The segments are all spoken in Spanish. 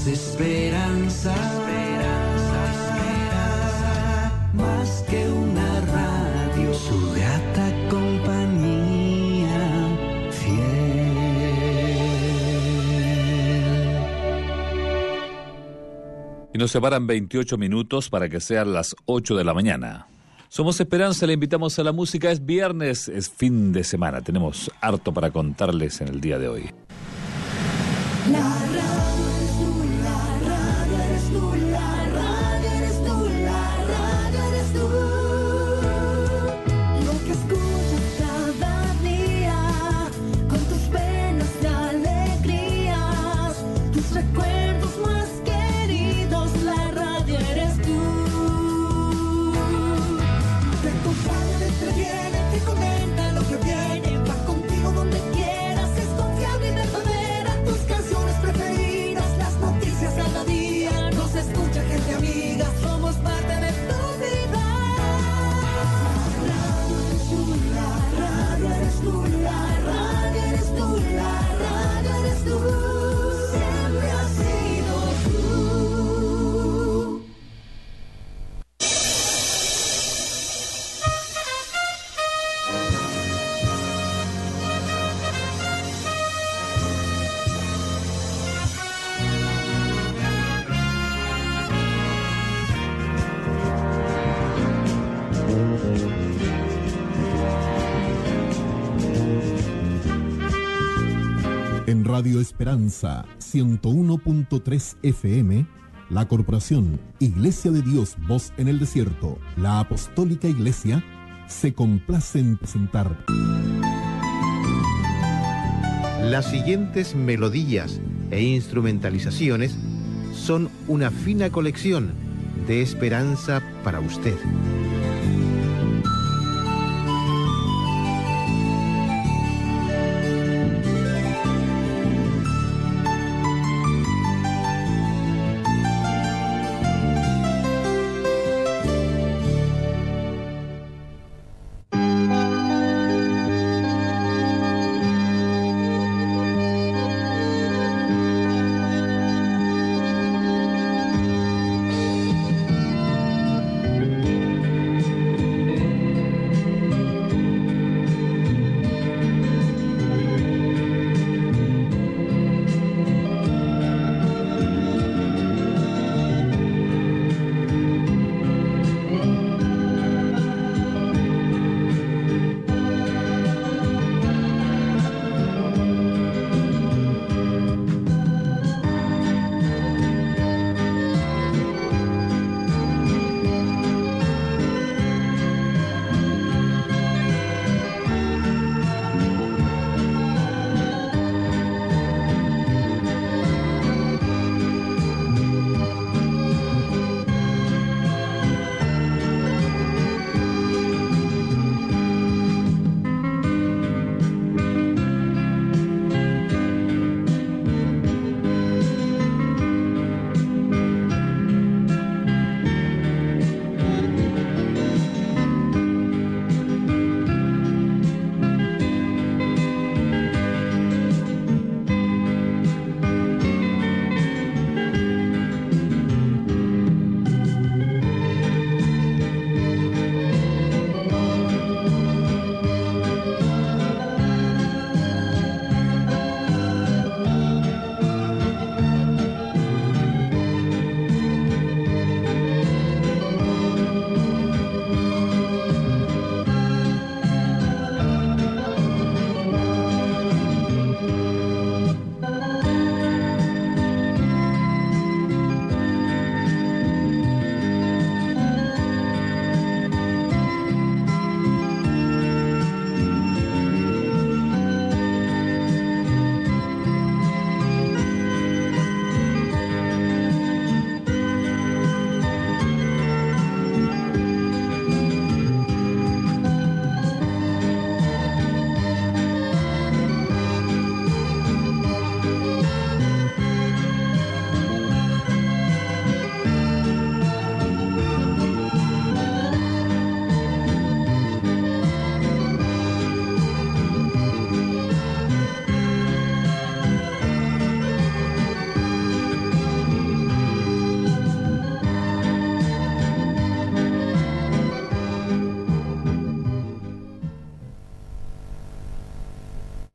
Esperanza, más que una radio, su grata compañía fiel. Y nos separan 28 minutos para que sean las 8 de la mañana. Somos Esperanza, le invitamos a la música. Es viernes, es fin de semana. Tenemos harto para contarles en el día de hoy. La radio eres tú, la radio eres tú, la radio eres tú, la radio eres tú. Lo que escuchas cada día, con tus penas y alegrías, tus recuerdos más queridos, la radio eres tú. Te acompaña, te entretiene, te comenta lo que viene, va contigo donde quieras, es confiable y verdadera. Tus canciones preferidas, las noticias cada día, nos escucha gente amiga, somos parte de tu vida. La radio eres tú, la radio eres tú, la radio eres tú, la radio eres tú, siempre has sido tú. En Radio Esperanza 101.3 FM, la Corporación Iglesia de Dios Voz en el Desierto, la Apostólica Iglesia, se complace en presentar Las siguientes melodías e instrumentalizaciones son una fina colección de esperanza para usted.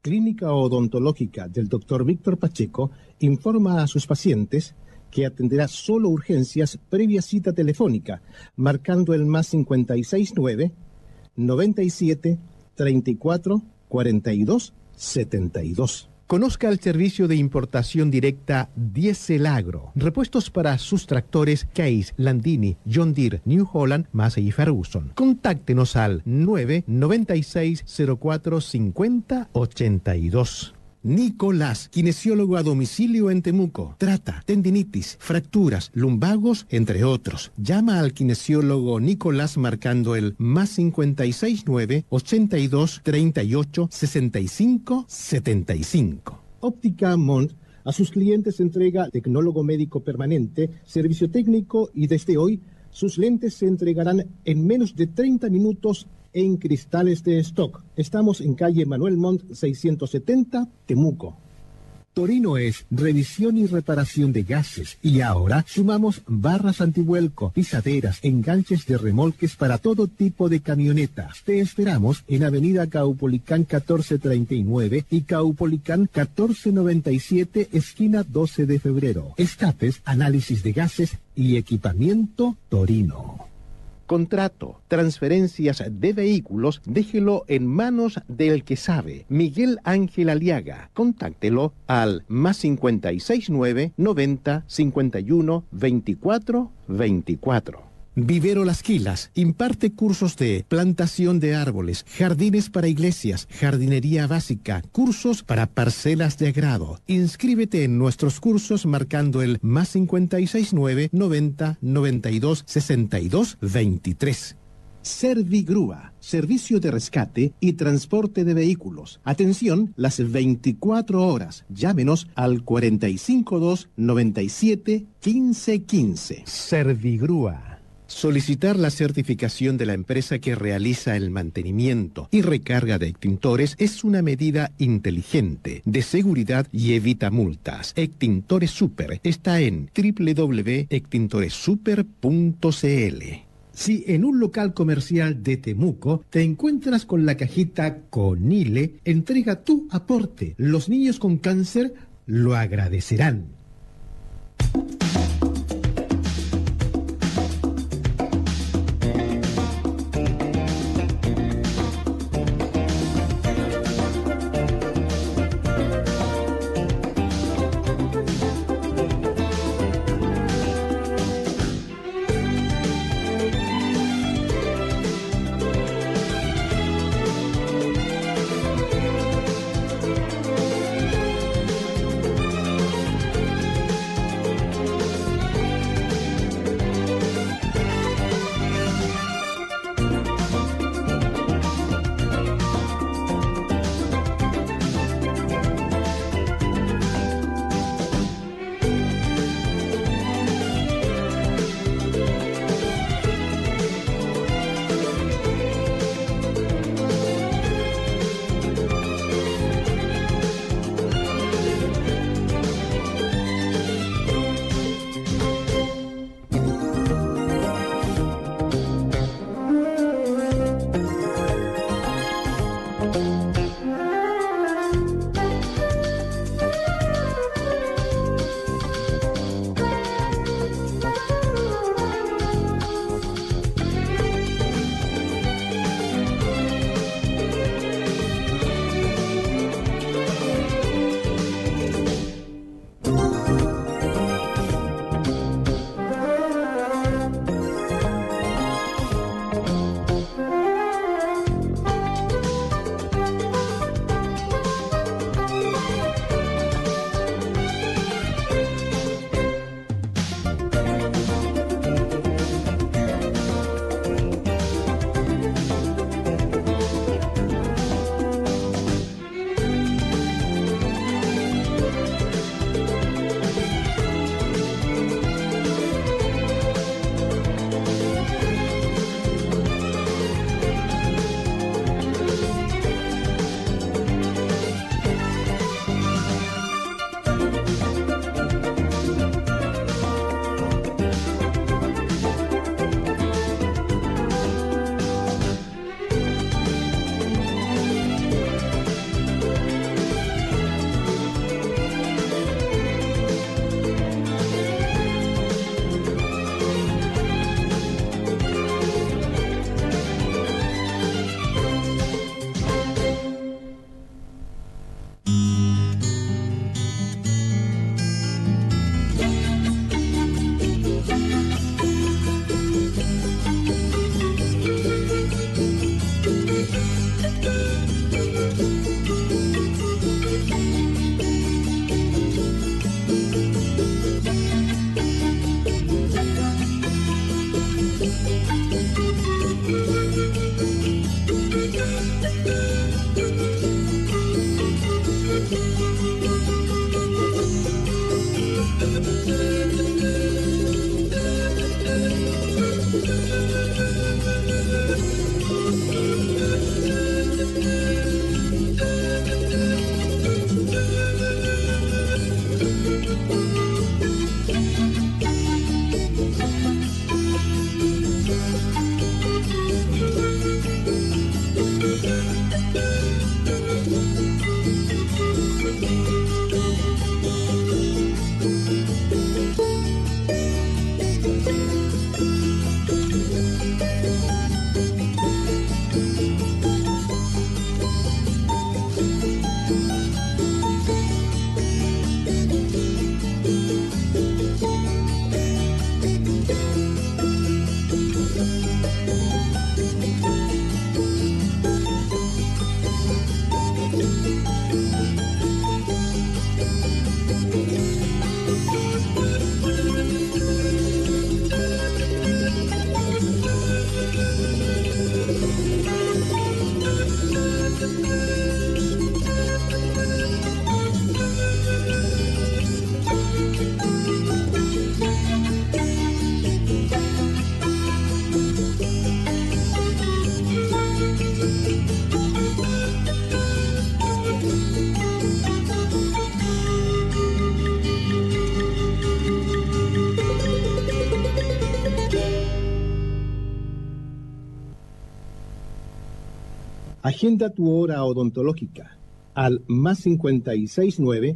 Clínica Odontológica del Dr. Víctor Pacheco informa a sus pacientes que atenderá solo urgencias previa cita telefónica, marcando el más 569 97 34 42 72. Conozca el servicio de importación directa Diesel Agro. Repuestos para sus tractores Case, Landini, John Deere, New Holland, Massey y Ferguson. Contáctenos al 996 04 50 82. Nicolás, kinesiólogo a domicilio en Temuco. Trata tendinitis, fracturas, lumbagos, entre otros. Llama al kinesiólogo Nicolás marcando el más 569 82 38 65 75. Óptica Mont a sus clientes entrega tecnólogo médico permanente, servicio técnico y desde hoy sus lentes se entregarán en menos de 30 minutos en cristales de stock. Estamos en calle Manuel Montt 670, Temuco. Torino es revisión y reparación de gases y ahora sumamos barras antivuelco, pisaderas, enganches de remolques para todo tipo de camionetas. Te esperamos en Avenida Caupolicán 1439 y Caupolicán 1497, esquina 12 de febrero. Escapes, análisis de gases y equipamiento Torino. Contrato, transferencias de vehículos, déjelo en manos del que sabe. Miguel Ángel Aliaga. Contáctelo al más 569 90 51 24 24. Vivero Las Quilas imparte cursos de plantación de árboles, jardines para iglesias, jardinería básica, cursos para parcelas de agrado. Inscríbete en nuestros cursos marcando el más 569 90 92 62 23. Servigrúa, servicio de rescate y transporte de vehículos. Atención, las 24 horas. Llámenos al 452 97 15 15. Servigrúa. Solicitar la certificación de la empresa que realiza el mantenimiento y recarga de extintores es una medida inteligente, de seguridad y evita multas. Extintores Super está en www.extintoresuper.cl. Si en un local comercial de Temuco te encuentras con la cajita Conile, entrega tu aporte. Los niños con cáncer lo agradecerán. Agenda tu hora odontológica al más 569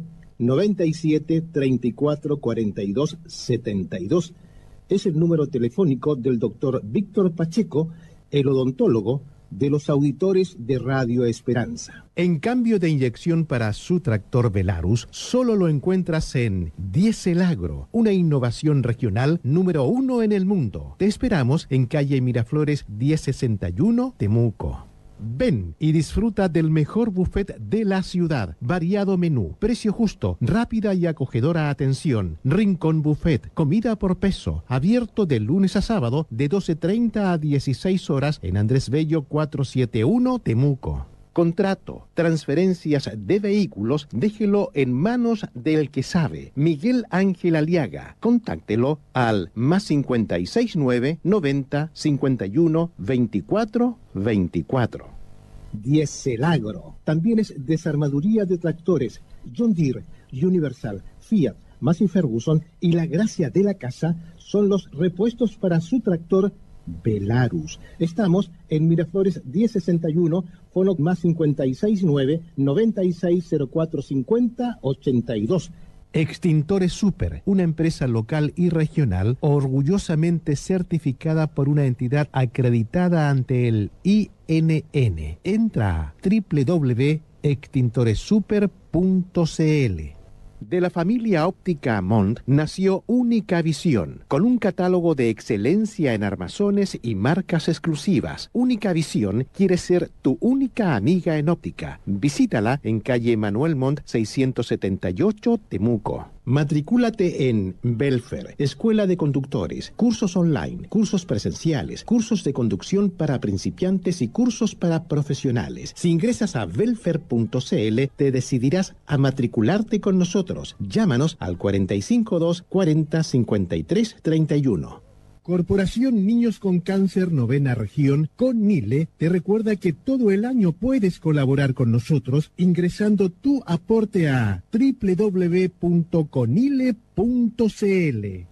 97 34 42 72. Es el número telefónico del doctor Víctor Pacheco, el odontólogo de los auditores de Radio Esperanza. En cambio de inyección para su tractor Velarus, solo lo encuentras en Dieselagro, una innovación regional número 1 en el mundo. Te esperamos en calle Miraflores 1061, Temuco. Ven y disfruta del mejor buffet de la ciudad. Variado menú, precio justo, rápida y acogedora atención. Rincón Buffet, comida por peso. Abierto de lunes a sábado de 12:30 a 16 horas en Andrés Bello 471, Temuco. Contrato, transferencias de vehículos, déjelo en manos del que sabe. Miguel Ángel Aliaga. Contáctelo al más 569 90 51 24 24. Dieselagro. También es desarmaduría de tractores. John Deere, Universal, Fiat, Massey Ferguson y La Gracia de la Casa son los repuestos para su tractor Velarus. Estamos en Miraflores 1061, fono más 569 960450 82. Extintores Super, una empresa local y regional orgullosamente certificada por una entidad acreditada ante el INN. Entra a www.extintoresuper.cl. De la familia óptica Mont nació Única Visión, con un catálogo de excelencia en armazones y marcas exclusivas. Única Visión quiere ser tu única amiga en óptica. Visítala en calle Manuel Montt 678, Temuco. Matricúlate en Belfer, Escuela de Conductores, cursos online, cursos presenciales, cursos de conducción para principiantes y cursos para profesionales. Si ingresas a belfer.cl, te decidirás a matricularte con nosotros. Llámanos al 452 40 53 31. Corporación Niños con Cáncer Novena Región, con NILE, te recuerda que todo el año puedes colaborar con nosotros ingresando tu aporte a www.conile.cl.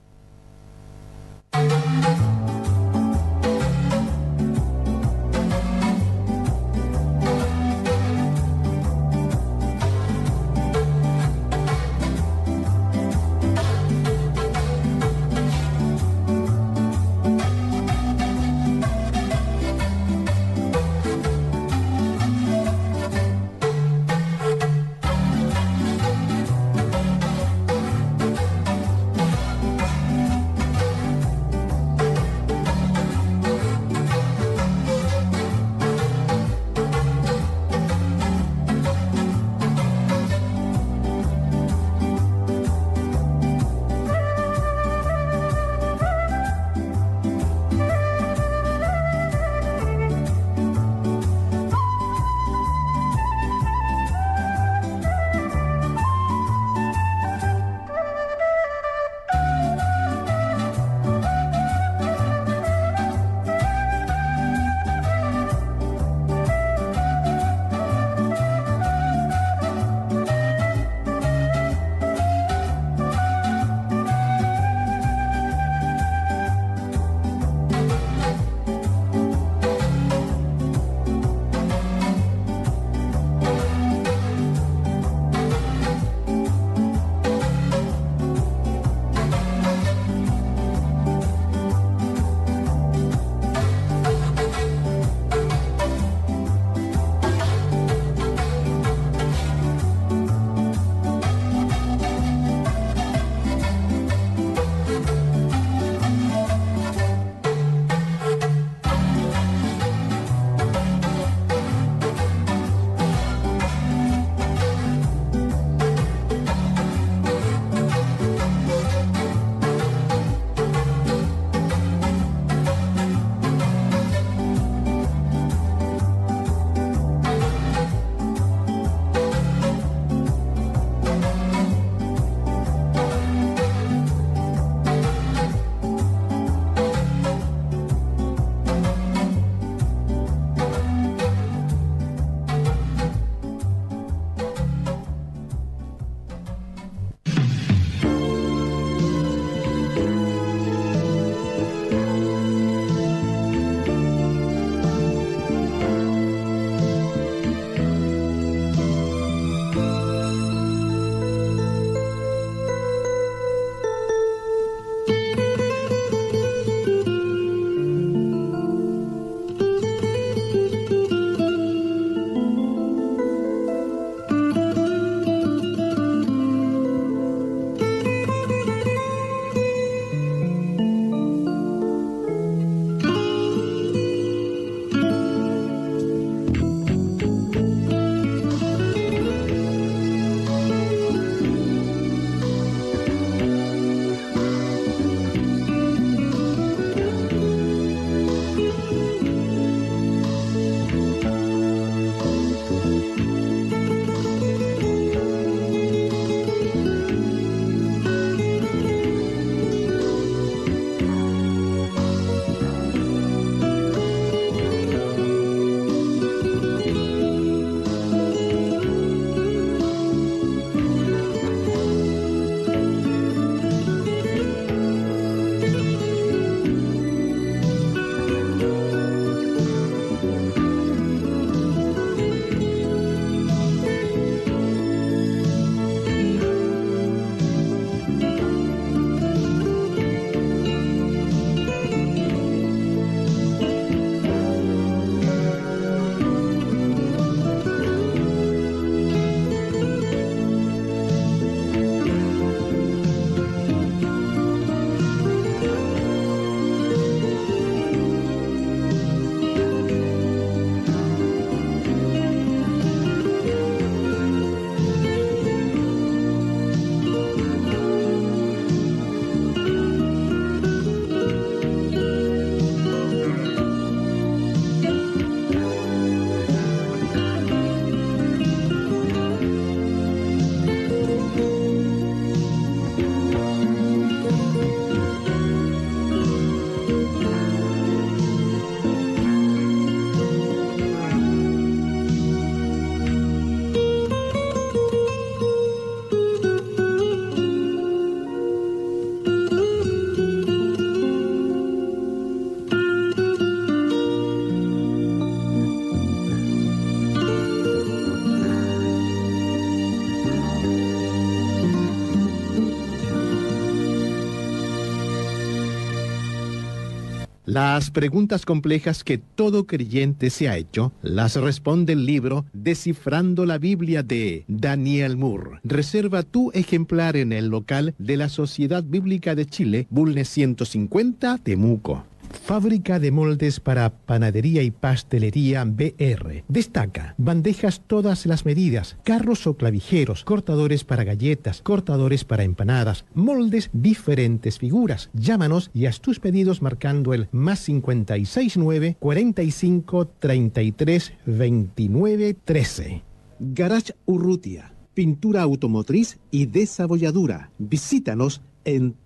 Las preguntas complejas que todo creyente se ha hecho las responde el libro Descifrando la Biblia de Daniel Moore. Reserva tu ejemplar en el local de la Sociedad Bíblica de Chile, Bulnes 150, Temuco. Fábrica de moldes para panadería y pastelería BR. Destaca bandejas todas las medidas, carros o clavijeros, cortadores para galletas, cortadores para empanadas, moldes diferentes figuras. Llámanos y haz tus pedidos marcando el +569 45 33 29 13. Garage Urrutia, pintura automotriz y desabolladura. Visítanos en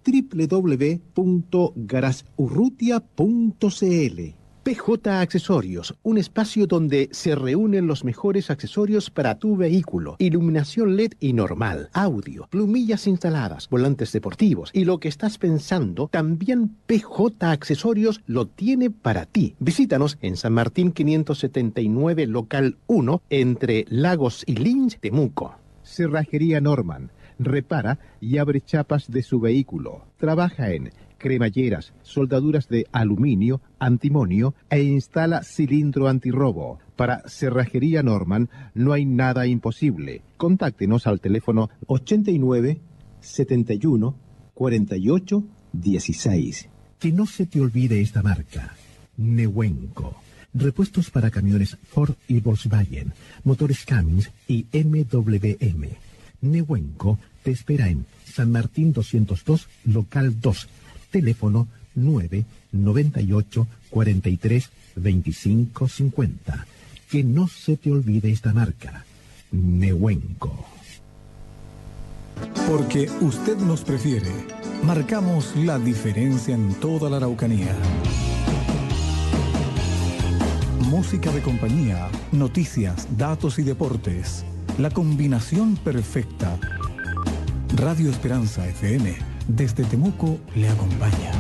www.garagurrutia.cl. PJ Accesorios, un espacio donde se reúnen los mejores accesorios para tu vehículo. Iluminación LED y normal, audio, plumillas instaladas, volantes deportivos y lo que estás pensando, también PJ Accesorios lo tiene para ti. Visítanos en San Martín 579, local 1, entre Lagos y Lynch, Temuco. Cerrajería Norman. Repara y abre chapas de su vehículo. Trabaja en cremalleras, soldaduras de aluminio, antimonio e instala cilindro antirrobo. Para Cerrajería Norman no hay nada imposible. Contáctenos al teléfono 89 71 48 16. Que no se te olvide esta marca. Nehuenco. Repuestos para camiones Ford y Volkswagen, motores Cummins y MWM. Nehuenco te espera en San Martín 202, local 2, teléfono 998 43 25 50. Que no se te olvide esta marca, Nehuenco. Porque usted nos prefiere, marcamos la diferencia en toda la Araucanía. Música de compañía, noticias, datos y deportes. La combinación perfecta. Radio Esperanza FM, desde Temuco, le acompaña.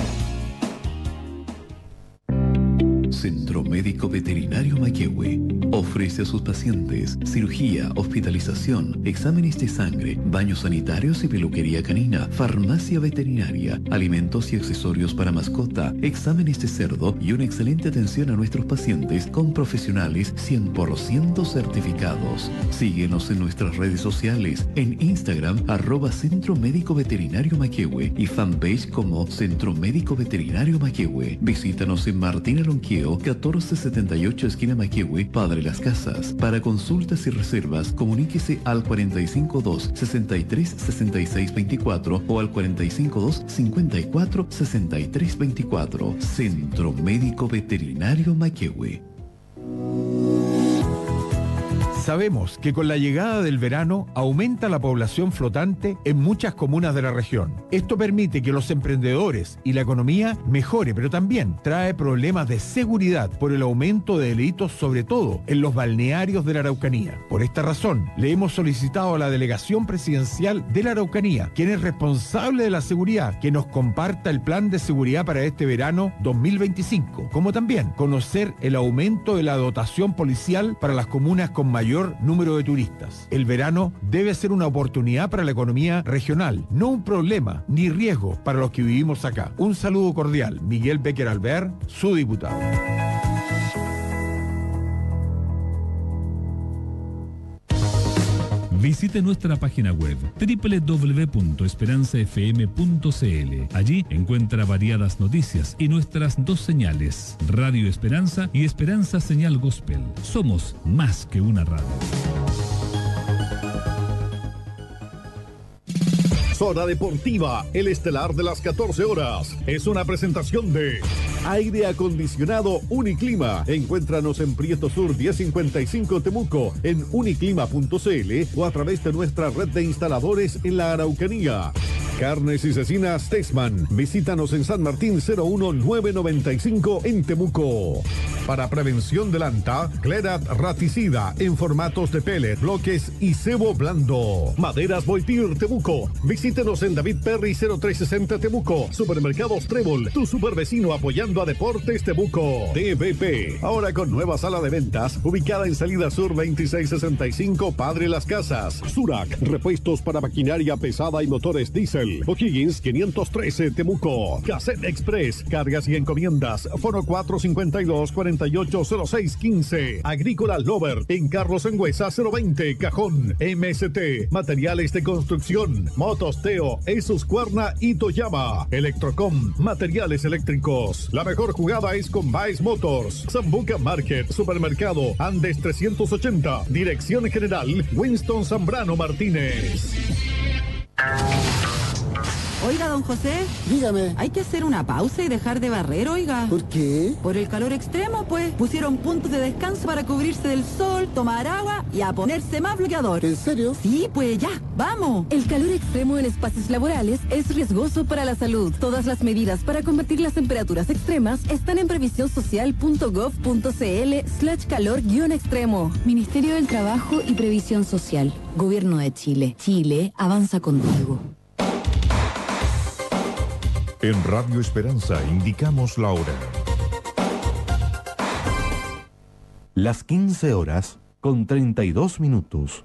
Centro Médico Veterinario Maquehue ofrece a sus pacientes cirugía, hospitalización, exámenes de sangre, baños sanitarios y peluquería canina, farmacia veterinaria, alimentos y accesorios para mascota, exámenes de cerdo y una excelente atención a nuestros pacientes con profesionales 100% certificados. Síguenos en nuestras redes sociales, en Instagram @Centro Médico Veterinario Maquehue y fanpage como Centro Médico Veterinario Maquehue. Visítanos en Martín Alonqueo 1478 esquina Maquehue, Padre Las Casas. Para consultas y reservas, comuníquese al 452 63 66 24 o al 452 54 63 24. Centro Médico Veterinario Maquehue. Sabemos que con la llegada del verano aumenta la población flotante en muchas comunas de la región. Esto permite que los emprendedores y la economía mejore, pero también trae problemas de seguridad por el aumento de delitos, sobre todo en los balnearios de la Araucanía. Por esta razón, le hemos solicitado a la Delegación Presidencial de la Araucanía, quien es responsable de la seguridad, que nos comparta el plan de seguridad para este verano 2025, como también conocer el aumento de la dotación policial para las comunas con mayor número de turistas. El verano debe ser una oportunidad para la economía regional, no un problema ni riesgo para los que vivimos acá. Un saludo cordial, Miguel Becker Alvear, su diputado. Visite nuestra página web www.esperanzafm.cl. Allí encuentra variadas noticias y nuestras dos señales, Radio Esperanza y Esperanza Señal Gospel. Somos más que una radio. Zona Deportiva, el estelar de las 14 horas. Es una presentación de Aire Acondicionado Uniclima. Encuéntranos en Prieto Sur 1055 Temuco, en uniclima.cl o a través de nuestra red de instaladores en la Araucanía. Carnes y Cecinas Tesman. Visítanos en San Martín 01995 en Temuco. Para prevención del anta, Clerat Raticida en formatos de pellet, bloques y cebo blando. Maderas Boitir Temuco. Visítenos en David Perry 0360 Temuco. Supermercados Trébol, tu supervecino apoyando a Deportes Temuco. TVP, ahora con nueva sala de ventas, ubicada en Salida Sur 2665 Padre Las Casas. Surac, repuestos para maquinaria pesada y motores diésel. Sol. O'Higgins 513 Temuco. Cassette Express. Cargas y encomiendas. Foro 452-480615. Agrícola Lover. En Carlos Engüesa 020 Cajón. MST. Materiales de construcción. Motos Teo. Asus Cuerna y Toyama. Electrocom. Materiales eléctricos. La mejor jugada es con Baez Motors. Zambuca Market. Supermercado Andes 380. Dirección General Winston Zambrano Martínez. Oiga, don José. Dígame. Hay que hacer una pausa y dejar de barrer, oiga. ¿Por qué? Por el calor extremo, pues. Pusieron puntos de descanso para cubrirse del sol, tomar agua y a ponerse más bloqueador. ¿En serio? Sí, pues ya, vamos. El calor extremo en espacios laborales es riesgoso para la salud. Todas las medidas para combatir las temperaturas extremas están en previsionsocial.gov.cl/calor-extremo. Ministerio del Trabajo y Previsión Social. Gobierno de Chile. Chile avanza contigo. En Radio Esperanza indicamos la hora. Las 15 horas con 32 minutos.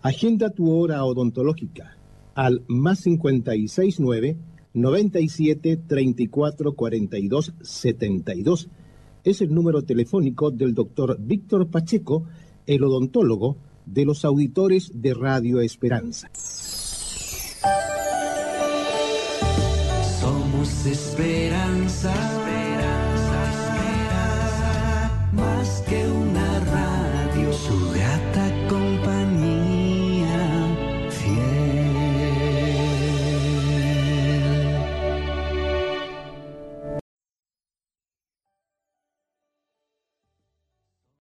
Agenda tu hora odontológica al más 569 97 34 42 72. Es el número telefónico del doctor Víctor Pacheco, el odontólogo de los auditores de Radio Esperanza. Somos esperanza, más que una